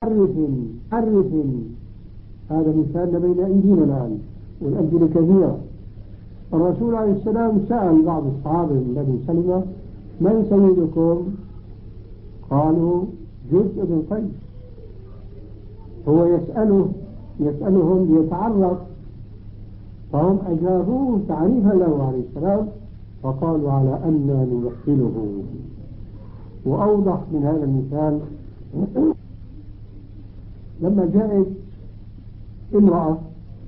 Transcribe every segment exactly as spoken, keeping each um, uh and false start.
عرف عرف. هذا مثال بين أيدينا الآن والأمثلة كثيرة. الرسول عليه السلام سأل بعض الصحابة من بني سلمة: من سيدكم؟ قالوا: جزء بن قيس. هو يسأله يسألهم ليتعرف، فهم أجابوه تعريفا له عليه السلام، فقالوا: على أن نمثله. وأوضح من هذا المثال لما جاءت امرأة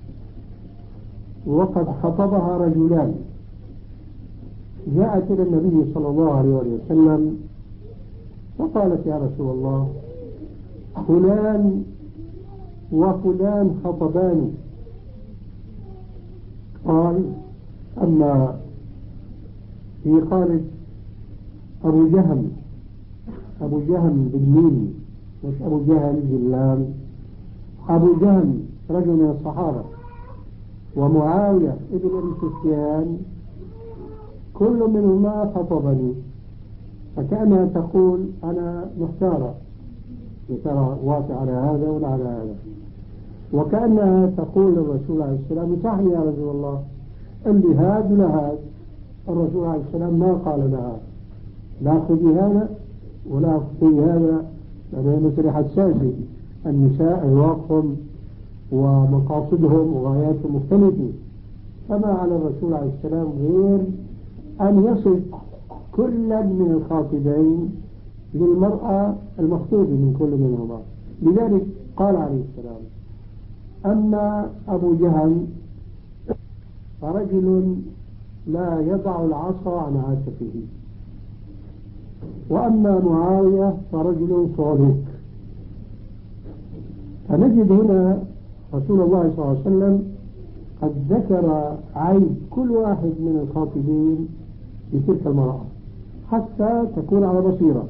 وقد خطبها رجلان، جاءت إلى النبي صلى الله عليه وسلم فقالت: يا رسول الله، فلان وفلان خطباني. قال: أما هي قالت أبو جهم، أبو جهم بالميم مش أبو جهل باللام، أبو جهم رجل من الصحابة، ومعاوية ابن أبي سفيان كل منهما خطبني. فكأنها تقول: أنا محتارة، يا ترى وافق على هذا ولا على هذا. وكأنها تقول للرسول عليه السلام: صح يا رسول الله، اللي هاد ولا هاد. الرسول عليه السلام ما قال لها: لا خذي هذا ولا خذي هذا، لأنه مثل حساسي. النساء أذواقهم ومقاصدهم وغاياتهم مختلفة، فما على الرسول عليه السلام غير أن يصف كلا من الخاطبين للمرأة المخطوبة من كل منهما. لذلك قال عليه السلام: أما أبو جهل فرجل لا يضع العصا عن عاتقه، وأما معاوية فرجل صعلوك. فنجد هنا رسول الله صلى الله عليه وسلم قد ذكر عيب كل واحد من الخاطبين لتلك المرأة حتى تكون على بصيرة.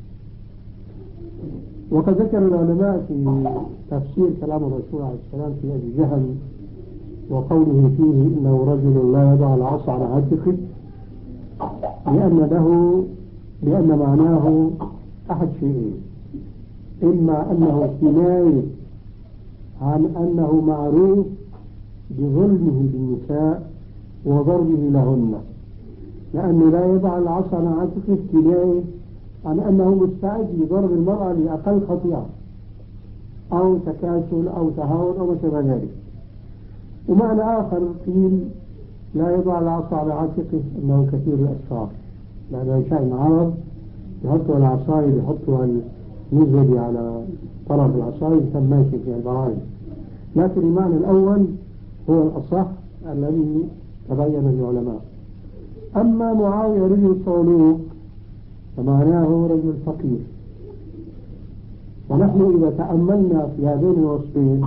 وقد ذكر العلماء في تفسير كلام الرسول عليه السلام في أبي جهل وقوله فيه: إنه رجل لا يضع العصا على عاتقه، لأن له لأن معناه أحد شيئين: إما أنه كناية عن أنه معروف بظلمه بالنساء وضربه لهن، لأنه لا يضع العصا على عاتقه كناية عن أنه مستعد لضرب المرأة لأقل خطيئة أو تكاسل أو تهاون أو ما شابه ذلك. ومعنى آخر قيل: لا يضع العصا على عاتقه أنه كثير الأسفار، لأنه شأن عرب يحطوا العصاية يحطوا النزل على طرف العصاية ثم ماشي في البرايد. لكن المعنى الأول هو الأصح الذي تبين العلماء. أما معاوية رجل صعلوك فمعناه رجل فقير. ونحن إذا تأملنا في هذين الوصفين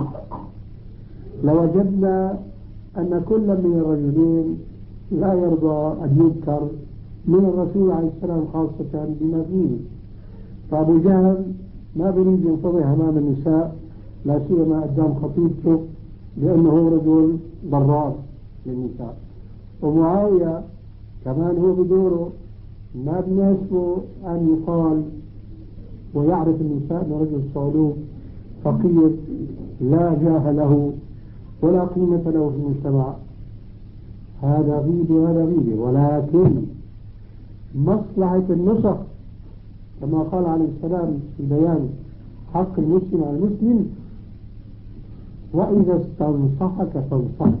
لوجدنا أن كل من الرجلين لا يرضى أن يذكر من الرسول عليه السلام خاصة بما فيه. فأبو جهل ما بريد ينفضح أمام النساء، لا سيما قدام خطيبته، لأنه رجل ضرار للنساء. ومعاوية كمان هو بدوره ما بناسبه أن يقال ويعرف النساء أنه رجل صعلوك فقير لا جاه له ولا قيمة له في المجتمع. هذا غيبة وهذا غيبة، ولكن مصلحة النصح كما قال عليه السلام في بيان حق المسلم على المسلم: وإذا استنصحك فانصح.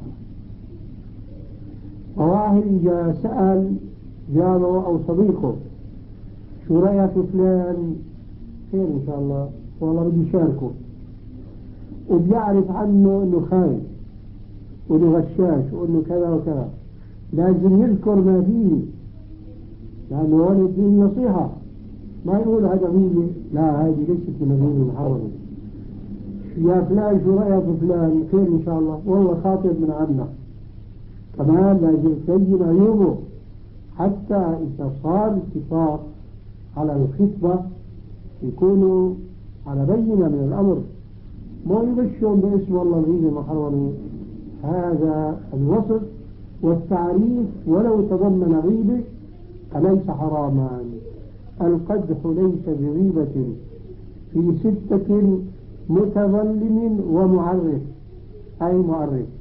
فواحد جاء سأل جاره أو صديقه: شو رأيك فلان؟ خير إن شاء الله، والله بدي يشاركه، وبيعرف عنه إنه خايف وإنه غشاش وإنه كذا وكذا، لازم يذكر ما فيه، لأنه هو الدين نصيحة، ما يقول هذا غيبة، لا هذه ليست من غيبة محرمة. يا فلان شو رأيك فلان؟ خير إن شاء الله، والله خاطب من عنا. كمان لازم تبين عيوبه حتى إذا صار اتفاق على الخطبة يكونوا على بينة من الأمر، ما يبشرون باسم الله غيبة محرمة. هذا الوصف والتعريف ولو تضمن غيبة فليس حراما. القدح ليس بغيبة في ستة متظلم ومعرف أي معرف